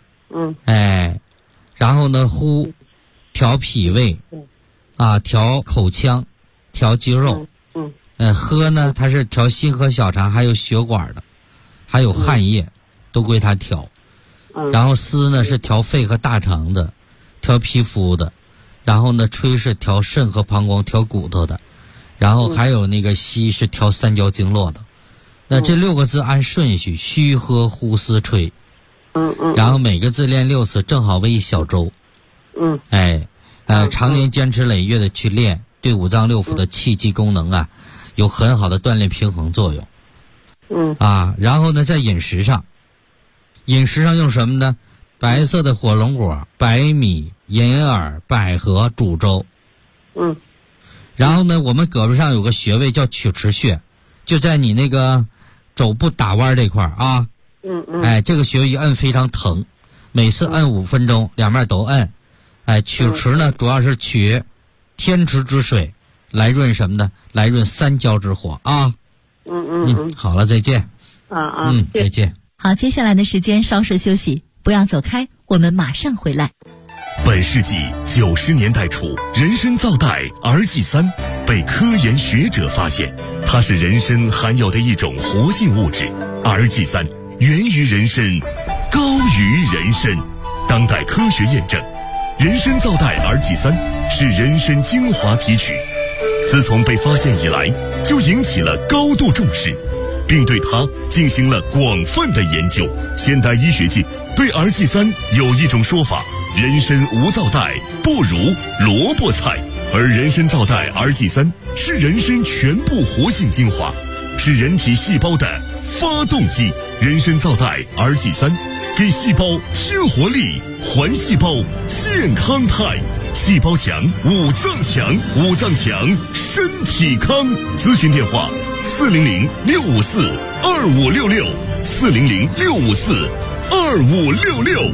然后呢，呼调脾胃，调口腔，调肌肉。喝呢，它是调心和小肠，还有血管的，还有汗液，都归它调。然后思呢是调肺和大肠的，调皮肤的。然后呢，吹是调肾和膀胱，调骨头的。 然后还有那个息是调三焦经络的。那这6个字按顺序，虚喝呼思吹。然后每个字练6次，正好为一小周。常年坚持累月的去练，对五脏六腑的气机功能啊，有很好的锻炼平衡作用。然后呢，在饮食上用什么呢？白色的火龙果、白米、银耳、百合煮粥。然后呢，我们胳膊上有个穴位叫曲池穴，就在你那个肘部打弯这块啊。这个穴位一摁非常疼，每次摁5分钟，两面都摁。曲池呢，主要是取天池之水来润什么呢？来润三焦之火啊。好了，再见。再见。 好，接下来的时间稍事休息，不要走开，我们马上回来。 本世纪90年代初，人参皂苷儿剂3被科研学者发现，它是人参含有的一种活性物质。儿剂3源于人参，高于人参。当代科学验证，人参皂苷儿剂3是人参精华提取，自从被发现以来，就引起了高度重视，并对它进行了广泛的研究。现代医学界对儿剂3有一种说法：人参无皂苷不如萝卜菜，而人参皂苷儿剂3是人参全部活性精华，是人体细胞的发动机。人参皂苷儿剂3给细胞添活力，还细胞健康态。细胞强，五脏强，五脏强，身体康。咨询电话：400-654-2566，400-654-2566。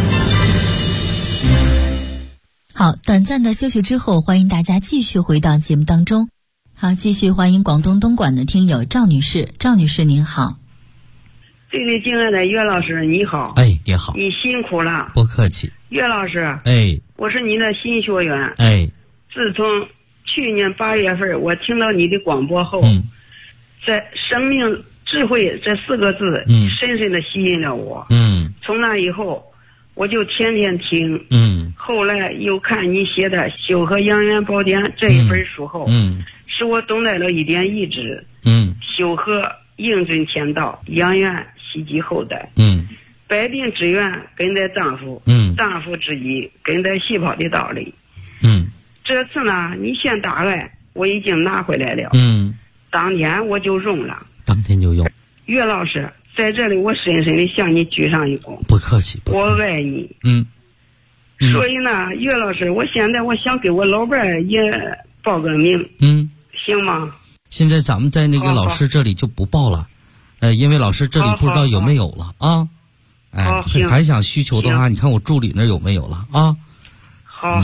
好，短暂的休息之后，欢迎大家继续回到节目当中。好，继续欢迎广东东莞的听友赵女士。赵女士您好。 最敬爱的岳老师你好。 你好。 你辛苦了。 不客气。 岳老师，我是您的新学员。自从去年8月份我听到你的广播后，在生命智慧这4个字深深的吸引了我。从那以后我就天天听。后来又看你写的《修和养元宝典》这一本书后，使我懂得了一点意志。修和应遵天道，养元希济后代。百病之源根在脏腑，脏腑之一根在细胞的道理。这次呢，你先打来，我已经拿回来了。当天我就用了。 当天就用。 岳老师，在这里我深深的向你鞠上一躬。 不客气。 我爱你。所以呢，岳老师，我现在我想给我老伴儿也报个名。行吗？ 现在咱们在那个老师这里就不报了，因为老师这里不知道有没有了啊。还想需求的话，你看我助理那有没有了啊？ 好。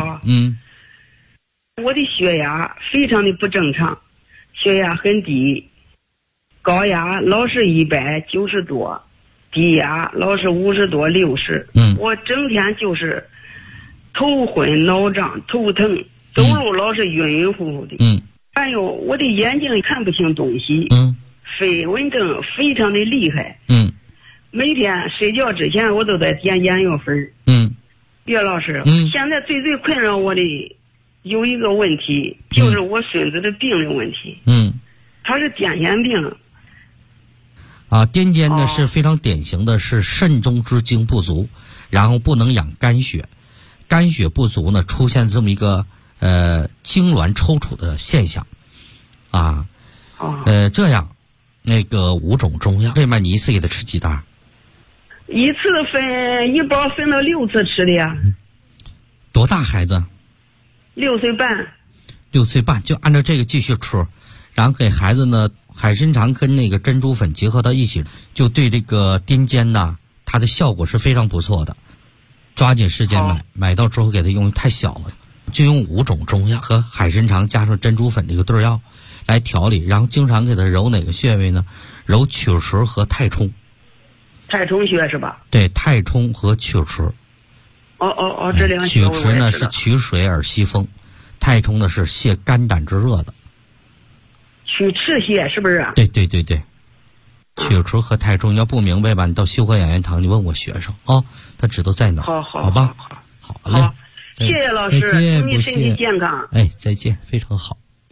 我的血压非常的不正常，血压很低，高压老是190多，低压老是50多60。我整天就是头昏脑胀头疼，走路老是晕晕乎乎的。还有我的眼睛看不清东西。飞蚊症非常的厉害。每天睡觉之前我都在点眼药粉。岳老师，现在最困扰我的有一个问题，就是我孙子的病的问题。他是癫痫病。 癫痫呢是非常典型的，是肾中之精不足，然后不能养肝血，肝血不足呢出现这么一个痉挛抽搐的现象。这样那个5种中药，这面你一次给他吃几袋？ 一次一包分到6次吃的呀。 多大孩子 ？6岁半。 6岁半就按照这个继续吃，然后给孩子呢海参肠跟那个珍珠粉结合到一起，就对这个癫痫呐，它的效果是非常不错的。抓紧时间买到之后给他用，太小了，就用5种中药和海参肠加上珍珠粉这个对药来调理，然后经常给他揉哪个穴位呢？揉曲池和太冲。 太冲穴是吧？ 对，太冲和曲池。 这两曲池呢是取水而息风，太冲呢是泻肝胆之热的。 取赤泻是不是？ 对。曲池和太冲，你要不明白吧，你到修和养元堂你问我学生他知道在哪。好吧。好嘞。 谢谢老师，祝你身体健康。 再见，非常好。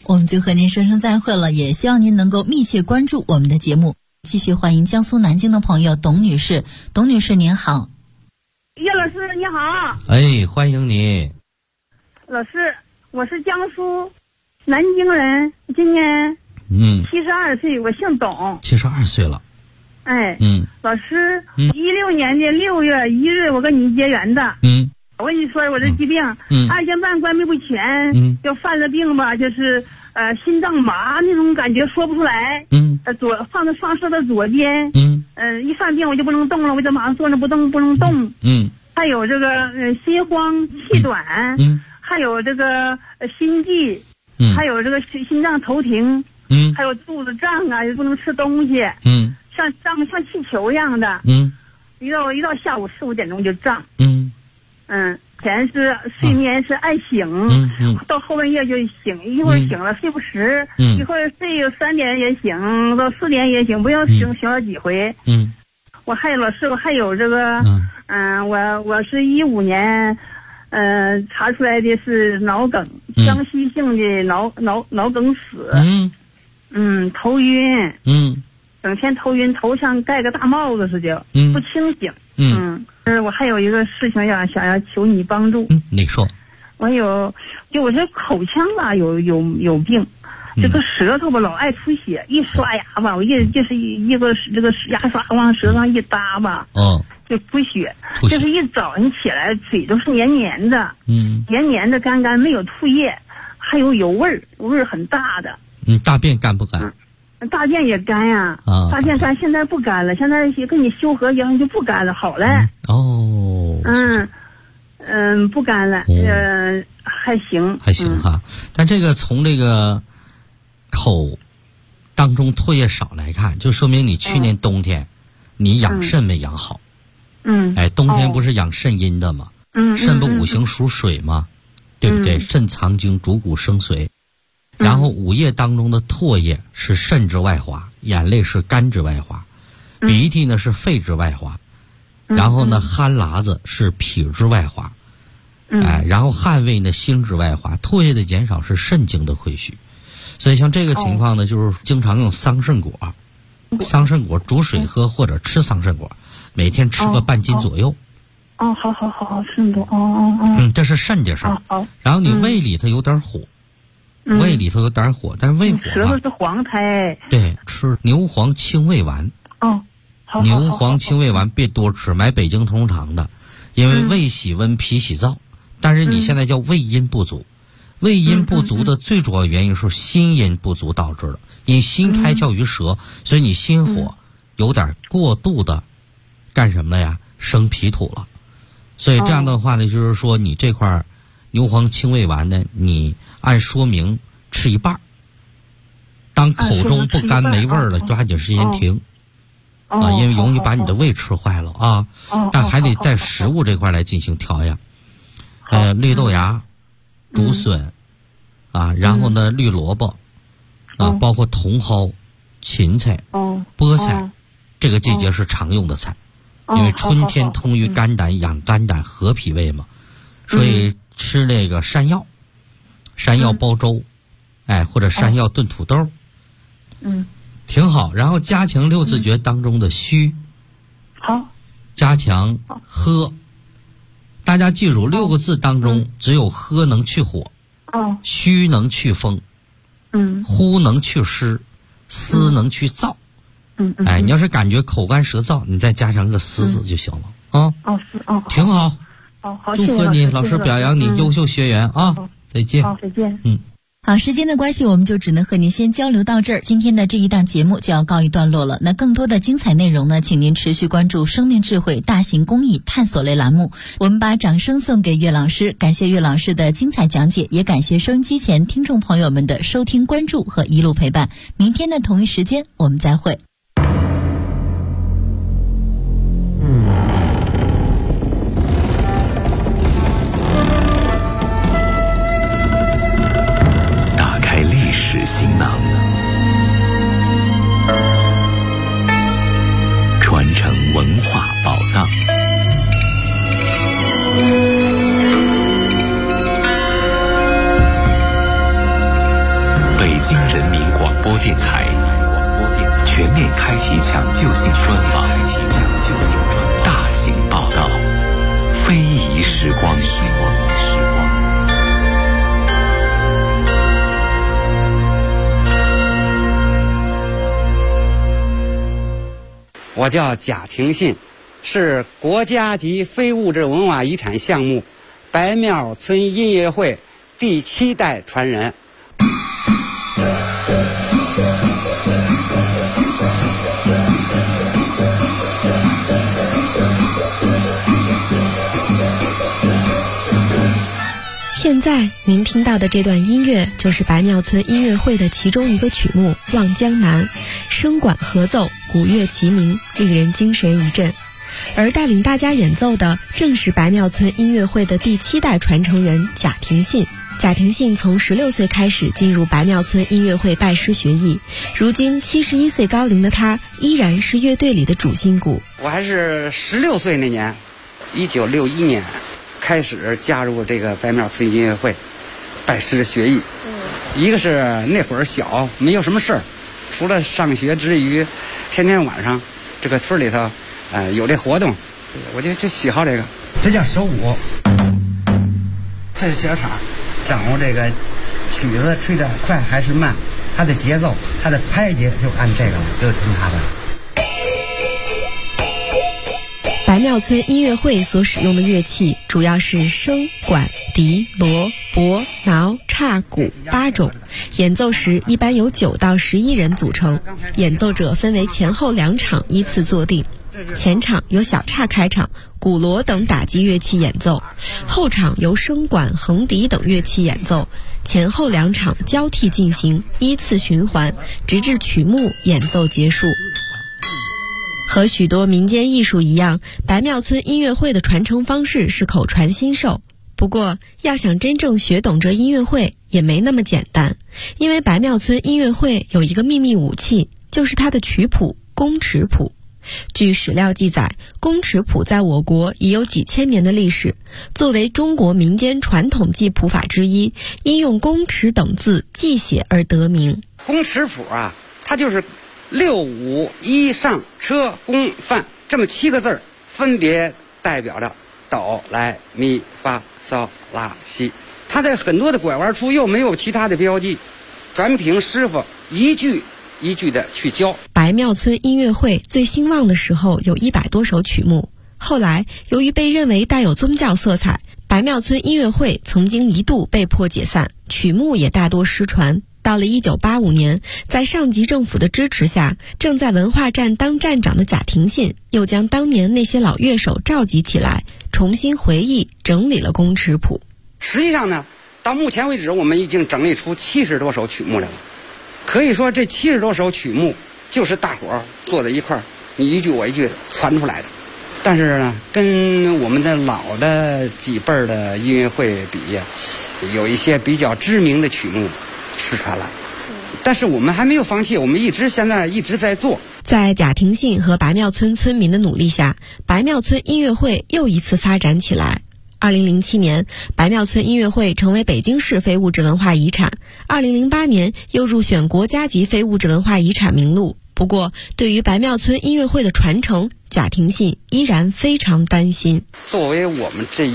我们就和您说声再会了，也希望您能够密切关注我们的节目。继续欢迎江苏南京的朋友董女士。董女士您好。 叶老师你好。 哎，欢迎你。 老师，我是江苏南京人，今年72岁，我姓董。 72岁了。 哎，老师，16年的6月1日我跟你结缘的。我跟你说，我这疾病，2尖瓣关闭不全，就犯了病吧，就是心脏麻那种感觉，说不出来。放射到左肩。一犯病我就不能动了，我就马上坐着不动，不能动。还有这个心慌气短，还有这个心悸，还有这个心脏头停，还有肚子胀啊，也不能吃东西。像气球一样的。一到下午4、5点钟就胀。前是睡眠是爱醒，到后半夜就醒，一会儿醒了睡不实，一会儿睡3点也醒，到4点也醒，不要醒了几回。我还有这个，我是15年，查出来的是脑梗，僵息性的脑梗死。头晕。整天头晕，头上盖个大帽子似的，不清醒。我还有一个事情想要求你帮助。 你说。 我这口腔吧有病，这个舌头吧老爱出血，一刷牙吧，我就是一个这个牙刷往舌上一搭吧，就出血。就是一早上起来嘴都是黏黏的，黏黏的干没有吐液，还有味儿很大的。 大便干不干？ 大便也干呀。大便干，现在不干了，现在跟你修和一样就不干了，好了。不干了。还行哈。但这个从这个口当中唾液少来看，就说明你去年冬天你养肾没养好。冬天不是养肾阴的吗？肾不五行属水吗？对不对？肾藏精，主骨生髓。然后午夜当中的唾液是肾之外滑，眼泪是肝之外滑，鼻涕呢是肺之外滑，然后呢酣喇子是脾之外滑，然后汗味呢心之外滑，唾液的减少是肾经的亏虚。所以像这个情况呢，就是经常用桑葚果，桑葚果煮水喝或者吃桑葚果，每天吃个半斤左右。 好，葚果。 这是肾的事儿。然后你胃里头有点火。胃里头有点火，但是胃火舌头是黄苔。 对，吃牛黄清胃丸。牛黄清胃丸别多吃，买北京同厂的，因为胃喜温，脾喜燥。但是你现在叫胃阴不足，胃阴不足的最主要原因是心阴不足导致的。你心开窍于舌，所以你心火有点过度的干什么了呀？生脾土了。所以这样的话呢，就是说你这块牛黄清胃丸呢，你按说明吃一半，当口中不干没味儿了，抓紧时间停。因为容易把你的胃吃坏了啊。但还得在食物这块来进行调养。绿豆芽、竹笋然后呢绿萝卜包括茼蒿、芹菜、菠菜，这个季节是常用的菜。因为春天通于肝胆，养肝胆和脾胃嘛，所以吃那个山药煲粥，或者山药炖土豆，挺好。然后加强6字诀当中的虚，加强喝。大家记住6个字当中，只有喝能去火，虚能去风，呼能去湿，思能去燥。你要是感觉口干舌燥，你再加上个思字就行了挺好。祝贺你，老师表扬你优秀学员啊！再见。 再见。 好，时间的关系，我们就只能和您先交流到这儿。今天的这一档节目就要告一段落了。那更多的精彩内容呢，请您持续关注生命智慧大型公益探索类栏目。我们把掌声送给岳老师，感谢岳老师的精彩讲解，也感谢收音机前听众朋友们的收听、关注和一路陪伴。明天的同一时间，我们再会。 行囊，传承文化宝藏。 京人民广播电台全面开启抢救性专访，大型报道，非遗时光。 我叫贾廷信，是国家级非物质文化遗产项目白庙村音乐会第7代传人。 现在您听到的这段音乐就是白庙村音乐会的其中一个曲目《望江南》，声管合奏，鼓乐齐鸣，令人精神一振。而带领大家演奏的正是白庙村音乐会的第7代传承人贾廷信。贾廷信从16岁开始进入白庙村音乐会拜师学艺，如今71岁高龄的他依然是乐队里的主心骨。 我还是16岁那年，1961年开始加入这个白庙村音乐会拜师学艺。一个是那会儿小，没有什么事儿，除了上学之余，天天晚上这个村里头有这活动，我就喜好这个。这叫手鼓，这是小场，掌握这个曲子吹得快还是慢，它的节奏，它的拍节就按这个就听它的。 白庙村音乐会所使用的乐器主要是笙、管、笛、锣、钹、挠、叉、鼓8种，演奏时一般由9到11人组成，演奏者分为前后2场依次坐定。前场由小叉开场，鼓锣等打击乐器演奏，后场由笙管、横笛等乐器演奏，前后2场交替进行，依次循环，直至曲目演奏结束。和许多民间艺术一样，白庙村音乐会的传承方式是口传心授。不过，要想真正学懂这音乐会也没那么简单，因为白庙村音乐会有一个秘密武器，就是它的曲谱宫尺谱。据史料记载，宫尺谱在我国已有几千年的历史，作为中国民间传统记谱法之一，因用宫尺等字记写而得名。 宫尺谱啊，它就是6、5、1上车宫范这么7个字儿，分别代表着哆来咪发嗦拉西。它在很多的拐弯处又没有其他的标记，全凭师傅一句一句的去教。 白庙村音乐会最兴旺的时候有100多首曲目，后来由于被认为带有宗教色彩，白庙村音乐会曾经一度被迫解散，曲目也大多失传。到了1985年，在上级政府的支持下，正在文化站当站长的贾廷信又将当年那些老乐手召集起来，重新回忆整理了宫尺谱。 实际上呢，到目前为止我们已经整理出70多首曲目来了。可以说这70多首曲目就是大伙儿坐在一块儿，你一句我一句传出来的。但是呢，跟我们的老的几辈儿的音乐会比，有一些比较知名的曲目失传了，但是我们还没有放弃，我们现在一直在做。 在贾廷信和白庙村村民的努力下，白庙村音乐会又一次发展起来。2007年，白庙村音乐会成为北京市非物质文化遗产。2008年又入选国家级非物质文化遗产名录。不过，对于白庙村音乐会的传承，贾廷信依然非常担心。 作为我们这